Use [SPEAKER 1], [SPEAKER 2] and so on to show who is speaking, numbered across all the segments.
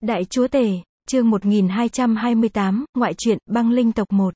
[SPEAKER 1] Đại Chúa Tể, chương 1228, Ngoại truyện, Băng Linh tộc 1.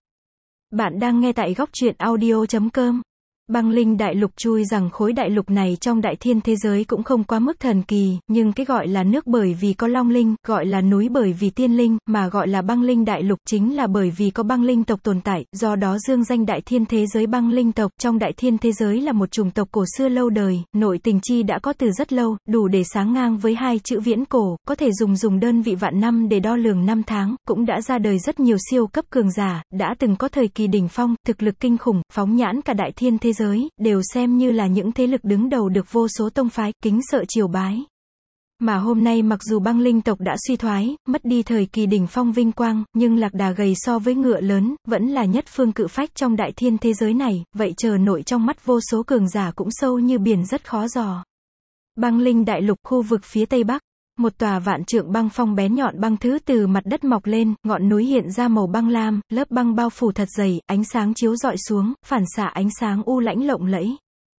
[SPEAKER 1] Bạn đang nghe tại góc truyện audio.com. Băng Linh đại lục chui rằng khối đại lục này trong đại thiên thế giới cũng không quá mức thần kỳ, nhưng cái gọi là nước bởi vì có long linh, gọi là núi bởi vì tiên linh, mà gọi là băng linh đại lục chính là bởi vì có băng linh tộc tồn tại, do đó dương danh đại thiên thế giới băng linh tộc. Trong đại thiên thế giới là một chủng tộc cổ xưa lâu đời, nội tình chi đã có từ rất lâu, đủ để sáng ngang với hai chữ viễn cổ, có thể dùng đơn vị vạn năm để đo lường năm tháng, cũng đã ra đời rất nhiều siêu cấp cường giả, đã từng có thời kỳ đỉnh phong, thực lực kinh khủng, phóng nhãn cả đại thiên thế giới, đều xem như là những thế lực đứng đầu được vô số tông phái kính sợ triều bái. Mà hôm nay mặc dù băng linh tộc đã suy thoái, mất đi thời kỳ đỉnh phong vinh quang, nhưng lạc đà gầy so với ngựa lớn, vẫn là nhất phương cự phách trong đại thiên thế giới này, vậy chờ nội trong mắt vô số cường giả cũng sâu như biển rất khó dò. Băng linh đại lục, khu vực phía tây bắc. Một tòa vạn trượng băng phong bén nhọn băng thứ từ mặt đất mọc lên, ngọn núi hiện ra màu băng lam, lớp băng bao phủ thật dày, ánh sáng chiếu rọi xuống, phản xạ ánh sáng u lãnh lộng lẫy.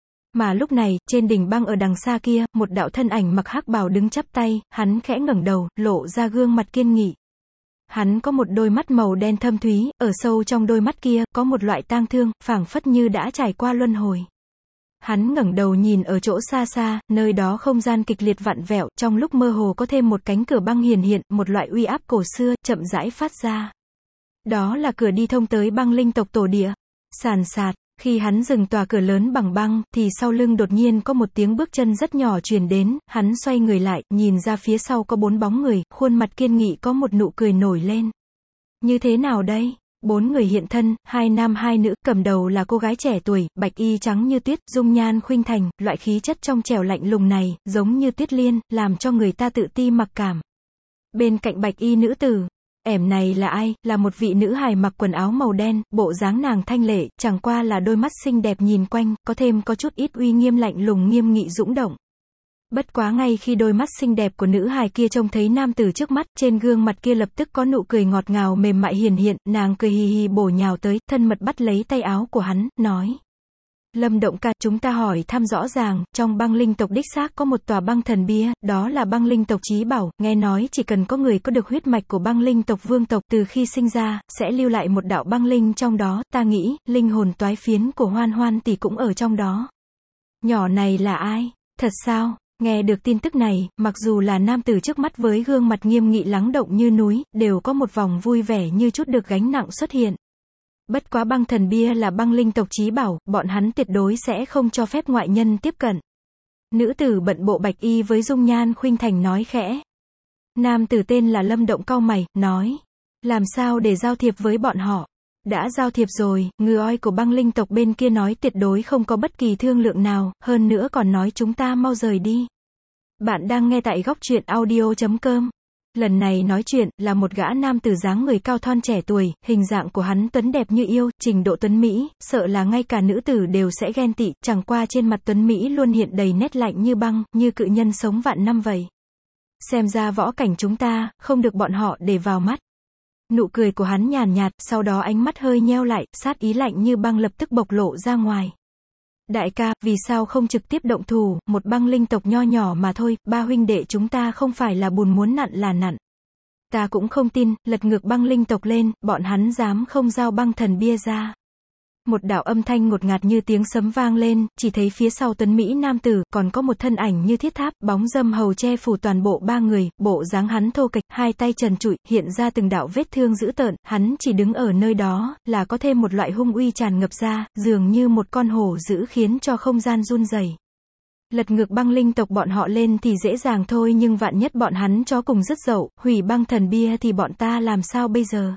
[SPEAKER 1] Mà lúc này, trên đỉnh băng ở đằng xa kia, một đạo thân ảnh mặc hắc bào đứng chắp tay, hắn khẽ ngẩng đầu, lộ ra gương mặt kiên nghị. Hắn có một đôi mắt màu đen thâm thúy, ở sâu trong đôi mắt kia, có một loại tang thương, phảng phất như đã trải qua luân hồi. Hắn ngẩng đầu nhìn ở chỗ xa xa, nơi đó không gian kịch liệt vặn vẹo, trong lúc mơ hồ có thêm một cánh cửa băng hiển hiện, một loại uy áp cổ xưa, chậm rãi phát ra. Đó là cửa đi thông tới băng linh tộc tổ địa. Sàn sạt, khi hắn dừng tòa cửa lớn bằng băng, thì sau lưng đột nhiên có một tiếng bước chân rất nhỏ truyền đến, hắn xoay người lại, nhìn ra phía sau có 4 bóng người, khuôn mặt kiên nghị có một nụ cười nổi lên. Như thế nào đây? 4 người hiện thân, 2 nam 2 nữ, cầm đầu là cô gái trẻ tuổi, bạch y trắng như tuyết, dung nhan khuynh thành, loại khí chất trong trẻo lạnh lùng này, giống như tuyết liên, làm cho người ta tự ti mặc cảm. Bên cạnh bạch y nữ tử, này là ai? Là một vị nữ hài mặc quần áo màu đen, bộ dáng nàng thanh lệ, chẳng qua là đôi mắt xinh đẹp nhìn quanh, có chút ít uy nghiêm lạnh lùng nghiêm nghị dũng động. Bất quá ngay khi đôi mắt xinh đẹp của nữ hài kia trông thấy nam tử trước mắt, trên gương mặt kia lập tức có nụ cười ngọt ngào mềm mại hiển hiện, nàng cười hì hì bổ nhào tới, thân mật bắt lấy tay áo của hắn, nói. Lâm Động ca, chúng ta hỏi thăm rõ ràng, trong băng linh tộc đích xác có một tòa băng thần bia, đó là băng linh tộc chí bảo, nghe nói chỉ cần có người có được huyết mạch của băng linh tộc vương tộc từ khi sinh ra, sẽ lưu lại một đạo băng linh trong đó, ta nghĩ, linh hồn toái phiến của Hoan Hoan tỷ cũng ở trong đó. Nhỏ này là ai? Thật sao? Nghe được tin tức này, mặc dù là nam tử trước mắt với gương mặt nghiêm nghị lắng động như núi, đều có một vòng vui vẻ như chút được gánh nặng xuất hiện. Bất quá băng thần bia là băng linh tộc chí bảo, bọn hắn tuyệt đối sẽ không cho phép ngoại nhân tiếp cận. Nữ tử bận bộ bạch y với dung nhan khuynh thành nói khẽ. Nam tử tên là Lâm Động cau mày, nói. Làm sao để giao thiệp với bọn họ? Đã giao thiệp rồi, người oi của băng linh tộc bên kia nói tuyệt đối không có bất kỳ thương lượng nào, hơn nữa còn nói chúng ta mau rời đi. Bạn đang nghe tại góc truyện audio.com. Lần này nói chuyện, là một gã nam tử dáng người cao thon trẻ tuổi, hình dạng của hắn tuấn đẹp như yêu, trình độ tuấn Mỹ, sợ là ngay cả nữ tử đều sẽ ghen tị, chẳng qua trên mặt tuấn Mỹ luôn hiện đầy nét lạnh như băng, như cự nhân sống vạn năm vậy. Xem ra võ cảnh chúng ta, không được bọn họ để vào mắt. Nụ cười của hắn nhàn nhạt, sau đó ánh mắt hơi nheo lại, sát ý lạnh như băng lập tức bộc lộ ra ngoài. Đại ca, vì sao không trực tiếp động thủ, một băng linh tộc nho nhỏ mà thôi, ba huynh đệ chúng ta không phải là bùn muốn nặn là nặn. Ta cũng không tin, lật ngược băng linh tộc lên, bọn hắn dám không giao băng thần bia ra. Một đạo âm thanh ngột ngạt như tiếng sấm vang lên, chỉ thấy phía sau tuấn Mỹ nam tử, còn có một thân ảnh như thiết tháp, bóng dâm hầu che phủ toàn bộ ba người, bộ dáng hắn thô kệch, hai tay trần trụi, hiện ra từng đạo vết thương dữ tợn, hắn chỉ đứng ở nơi đó, là có thêm một loại hung uy tràn ngập ra, dường như một con hổ dữ khiến cho không gian run rẩy. Lật ngược băng linh tộc bọn họ lên thì dễ dàng thôi nhưng vạn nhất bọn hắn chó cùng dứt dậu, hủy băng thần bia thì bọn ta làm sao bây giờ?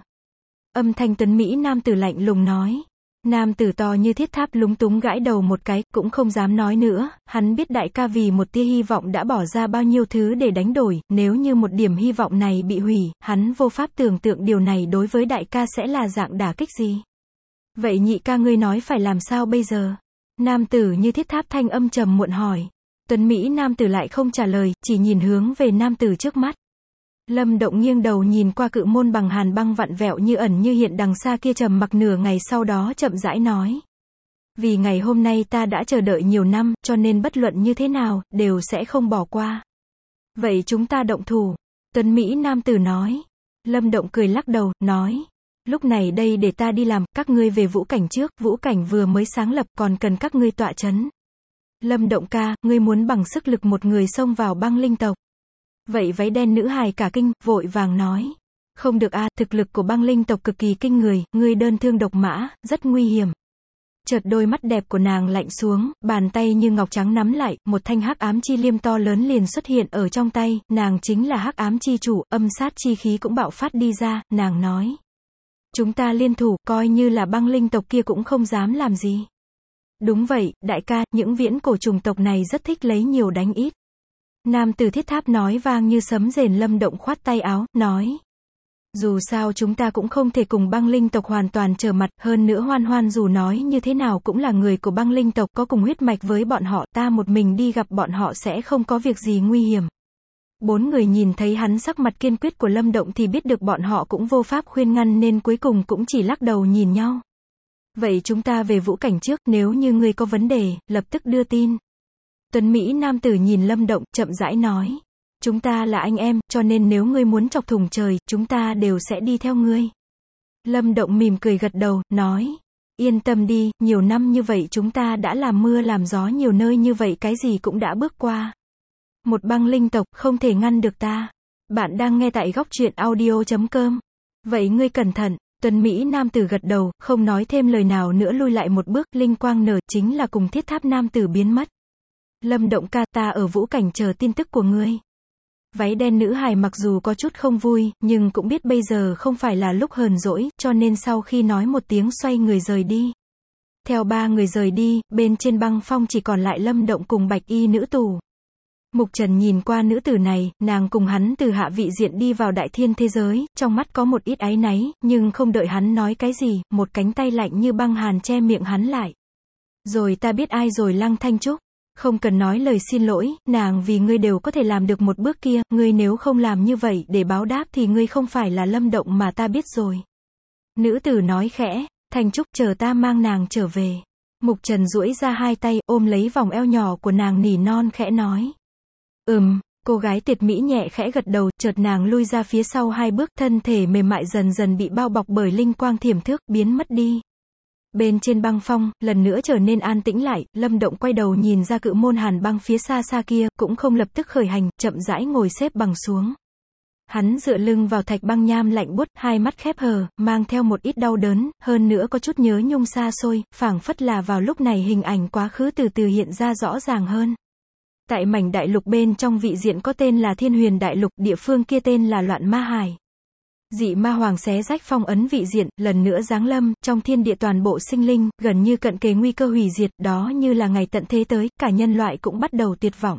[SPEAKER 1] Âm thanh tuấn Mỹ nam tử lạnh lùng nói. Nam tử to như thiết tháp lúng túng gãi đầu một cái, cũng không dám nói nữa, hắn biết đại ca vì một tia hy vọng đã bỏ ra bao nhiêu thứ để đánh đổi, nếu như một điểm hy vọng này bị hủy, hắn vô pháp tưởng tượng điều này đối với đại ca sẽ là dạng đả kích gì. Vậy nhị ca ngươi nói phải làm sao bây giờ? Nam tử như thiết tháp thanh âm trầm muộn hỏi. Tuấn Mỹ nam tử lại không trả lời, chỉ nhìn hướng về nam tử trước mắt. Lâm Động nghiêng đầu nhìn qua cự môn bằng hàn băng vặn vẹo như ẩn như hiện đằng xa kia trầm mặc nửa ngày sau đó chậm rãi nói. Vì ngày hôm nay ta đã chờ đợi nhiều năm, cho nên bất luận như thế nào, đều sẽ không bỏ qua. Vậy chúng ta động thủ. Tuấn Mỹ nam tử nói. Lâm Động cười lắc đầu, nói. Lúc này đây để ta đi làm, các ngươi về vũ cảnh trước, vũ cảnh vừa mới sáng lập, còn cần các ngươi tọa chấn. Lâm Động ca, ngươi muốn bằng sức lực một người xông vào băng linh tộc. Vậy váy đen nữ hài cả kinh, vội vàng nói. Không được a, thực lực của băng linh tộc cực kỳ kinh người, ngươi đơn thương độc mã, rất nguy hiểm. Chợt đôi mắt đẹp của nàng lạnh xuống, bàn tay như ngọc trắng nắm lại, một thanh hắc ám chi liêm to lớn liền xuất hiện ở trong tay, nàng chính là hắc ám chi chủ, âm sát chi khí cũng bạo phát đi ra, nàng nói. Chúng ta liên thủ, coi như là băng linh tộc kia cũng không dám làm gì. Đúng vậy, đại ca, những viễn cổ trùng tộc này rất thích lấy nhiều đánh ít. Nam tử thiết tháp nói vang như sấm rền. Lâm Động khoát tay áo, nói. Dù sao chúng ta cũng không thể cùng băng linh tộc hoàn toàn trở mặt, hơn nữa Hoan Hoan dù nói như thế nào cũng là người của băng linh tộc, có cùng huyết mạch với bọn họ, ta một mình đi gặp bọn họ sẽ không có việc gì nguy hiểm. Bốn người nhìn thấy hắn sắc mặt kiên quyết của Lâm Động thì biết được bọn họ cũng vô pháp khuyên ngăn nên cuối cùng cũng chỉ lắc đầu nhìn nhau. Vậy chúng ta về vũ cảnh trước, nếu như ngươi có vấn đề, lập tức đưa tin. Tuấn Mỹ nam tử nhìn Lâm Động, chậm rãi nói. Chúng ta là anh em, cho nên nếu ngươi muốn chọc thủng trời, chúng ta đều sẽ đi theo ngươi. Lâm Động mỉm cười gật đầu, nói. Yên tâm đi, nhiều năm như vậy chúng ta đã làm mưa làm gió nhiều nơi như vậy cái gì cũng đã bước qua. Một băng linh tộc không thể ngăn được ta. Bạn đang nghe tại góc truyện audio.com. Vậy ngươi cẩn thận. Tuấn Mỹ nam tử gật đầu, không nói thêm lời nào nữa lui lại một bước, linh quang nở, chính là cùng thiết tháp nam tử biến mất. Lâm Động ca, ta ở vũ cảnh chờ tin tức của ngươi. Váy đen nữ hài mặc dù có chút không vui, nhưng cũng biết bây giờ không phải là lúc hờn dỗi, cho nên sau khi nói một tiếng xoay người rời đi. Theo ba người rời đi, bên trên băng phong chỉ còn lại Lâm Động cùng bạch y nữ tù. Mục Trần nhìn qua nữ tử này, nàng cùng hắn từ hạ vị diện đi vào đại thiên thế giới, trong mắt có một ít áy náy, nhưng không đợi hắn nói cái gì, một cánh tay lạnh như băng hàn che miệng hắn lại. Rồi ta biết ai rồi Lăng Thanh Trúc. Không cần nói lời xin lỗi, nàng vì ngươi đều có thể làm được một bước kia, ngươi nếu không làm như vậy để báo đáp thì ngươi không phải là Lâm Động mà ta biết rồi. Nữ tử nói khẽ, Thanh Trúc chờ ta mang nàng trở về. Mục Trần duỗi ra hai tay, ôm lấy vòng eo nhỏ của nàng nỉ non khẽ nói. Cô gái tuyệt mỹ nhẹ khẽ gật đầu, chợt nàng lui ra phía sau hai bước, thân thể mềm mại dần dần bị bao bọc bởi linh quang thiểm thước, biến mất đi. Bên trên băng phong, lần nữa trở nên an tĩnh lại, Lâm Động quay đầu nhìn ra cự môn hàn băng phía xa xa kia, cũng không lập tức khởi hành, chậm rãi ngồi xếp bằng xuống. Hắn dựa lưng vào thạch băng nham lạnh buốt, hai mắt khép hờ, mang theo một ít đau đớn, hơn nữa có chút nhớ nhung xa xôi, phảng phất là vào lúc này hình ảnh quá khứ từ từ hiện ra rõ ràng hơn. Tại mảnh đại lục bên trong vị diện có tên là Thiên Huyền Đại Lục, địa phương kia tên là Loạn Ma Hải. Dị ma hoàng xé rách phong ấn vị diện, lần nữa giáng lâm, trong thiên địa toàn bộ sinh linh, gần như cận kề nguy cơ hủy diệt, đó như là ngày tận thế tới, cả nhân loại cũng bắt đầu tuyệt vọng.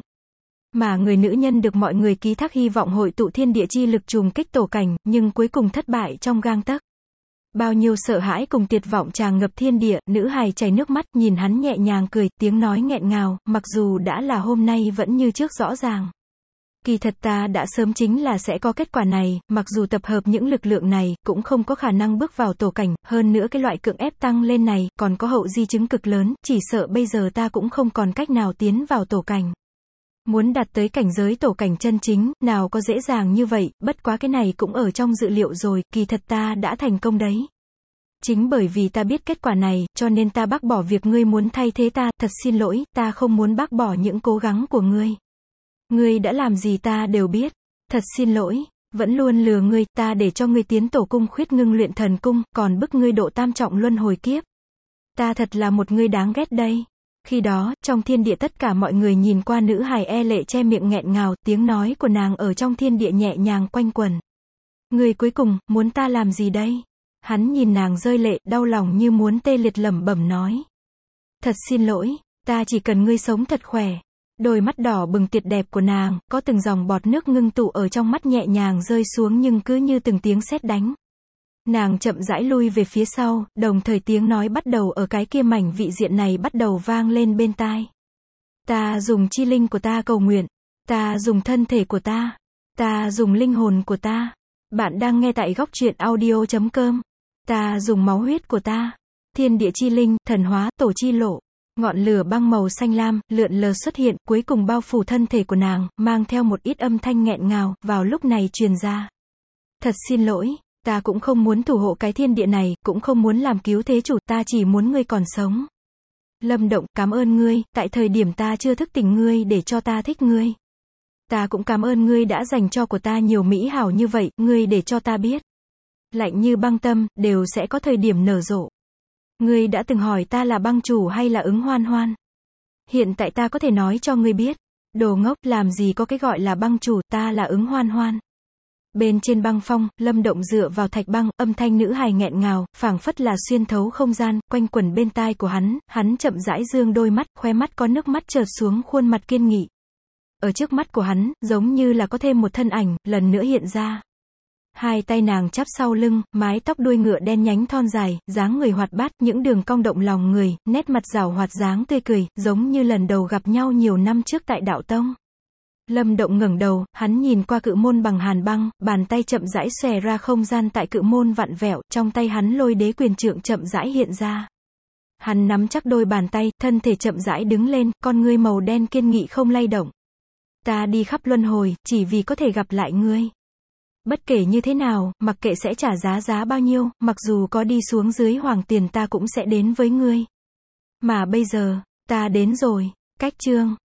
[SPEAKER 1] Mà người nữ nhân được mọi người ký thác hy vọng hội tụ thiên địa chi lực trùng kích tổ cảnh, nhưng cuối cùng thất bại trong gang tấc. Bao nhiêu sợ hãi cùng tuyệt vọng tràn ngập thiên địa, nữ hài chảy nước mắt, nhìn hắn nhẹ nhàng cười, tiếng nói nghẹn ngào, mặc dù đã là hôm nay vẫn như trước rõ ràng. Kỳ thật ta đã sớm chính là sẽ có kết quả này, mặc dù tập hợp những lực lượng này, cũng không có khả năng bước vào tổ cảnh, hơn nữa cái loại cưỡng ép tăng lên này, còn có hậu di chứng cực lớn, chỉ sợ bây giờ ta cũng không còn cách nào tiến vào tổ cảnh. Muốn đạt tới cảnh giới tổ cảnh chân chính, nào có dễ dàng như vậy, bất quá cái này cũng ở trong dự liệu rồi, kỳ thật ta đã thành công đấy. Chính bởi vì ta biết kết quả này, cho nên ta bác bỏ việc ngươi muốn thay thế ta, thật xin lỗi, ta không muốn bác bỏ những cố gắng của ngươi. Ngươi đã làm gì ta đều biết. Thật xin lỗi, vẫn luôn lừa ngươi, ta để cho ngươi tiến tổ cung khuyết ngưng luyện thần cung, còn bức ngươi độ tam trọng luân hồi kiếp. Ta thật là một ngươi đáng ghét đây. Khi đó, trong thiên địa tất cả mọi người nhìn qua nữ hài e lệ che miệng nghẹn ngào, tiếng nói của nàng ở trong thiên địa nhẹ nhàng quanh quẩn. Ngươi cuối cùng, muốn ta làm gì đây? Hắn nhìn nàng rơi lệ, đau lòng như muốn tê liệt lẩm bẩm nói. Thật xin lỗi, ta chỉ cần ngươi sống thật khỏe. Đôi mắt đỏ bừng tuyệt đẹp của nàng, có từng dòng bọt nước ngưng tụ ở trong mắt nhẹ nhàng rơi xuống nhưng cứ như từng tiếng sét đánh. Nàng chậm rãi lui về phía sau, đồng thời tiếng nói bắt đầu ở cái kia mảnh vị diện này bắt đầu vang lên bên tai. Ta dùng chi linh của ta cầu nguyện. Ta dùng thân thể của ta. Ta dùng linh hồn của ta. Bạn đang nghe tại góc truyện audio.com. Ta dùng máu huyết của ta. Thiên địa chi linh, thần hóa, tổ chi lộ. Ngọn lửa băng màu xanh lam, lượn lờ xuất hiện, cuối cùng bao phủ thân thể của nàng, mang theo một ít âm thanh nghẹn ngào, vào lúc này truyền ra. Thật xin lỗi, ta cũng không muốn thủ hộ cái thiên địa này, cũng không muốn làm cứu thế chủ, ta chỉ muốn ngươi còn sống. Lâm Động, cảm ơn ngươi, tại thời điểm ta chưa thức tỉnh ngươi để cho ta thích ngươi. Ta cũng cảm ơn ngươi đã dành cho của ta nhiều mỹ hảo như vậy, ngươi để cho ta biết. Lạnh như băng tâm, đều sẽ có thời điểm nở rộ. Ngươi đã từng hỏi ta là băng chủ hay là ứng hoan hoan. Hiện tại ta có thể nói cho ngươi biết. Đồ ngốc, làm gì có cái gọi là băng chủ, ta là ứng hoan hoan. Bên trên băng phong, Lâm Động dựa vào thạch băng, âm thanh nữ hài nghẹn ngào, phảng phất là xuyên thấu không gian, quanh quẩn bên tai của hắn chậm rãi dương đôi mắt, khóe mắt có nước mắt chợt xuống khuôn mặt kiên nghị. Ở trước mắt của hắn, giống như là có thêm một thân ảnh, lần nữa hiện ra. Hai tay nàng chắp sau lưng, mái tóc đuôi ngựa đen nhánh thon dài, dáng người hoạt bát, những đường cong động lòng người, nét mặt giảo hoạt dáng tươi cười, giống như lần đầu gặp nhau nhiều năm trước tại đạo tông. Lâm Động ngẩng đầu, hắn nhìn qua cự môn bằng hàn băng, bàn tay chậm rãi xòe ra không gian tại cự môn vặn vẹo, trong tay hắn lôi đế quyền trượng chậm rãi hiện ra. Hắn nắm chắc đôi bàn tay, thân thể chậm rãi đứng lên, con ngươi màu đen kiên nghị không lay động. Ta đi khắp luân hồi, chỉ vì có thể gặp lại ngươi. Bất kể như thế nào, mặc kệ sẽ trả giá bao nhiêu, mặc dù có đi xuống dưới hoàng tiền ta cũng sẽ đến với ngươi. Mà bây giờ, ta đến rồi. Cách chương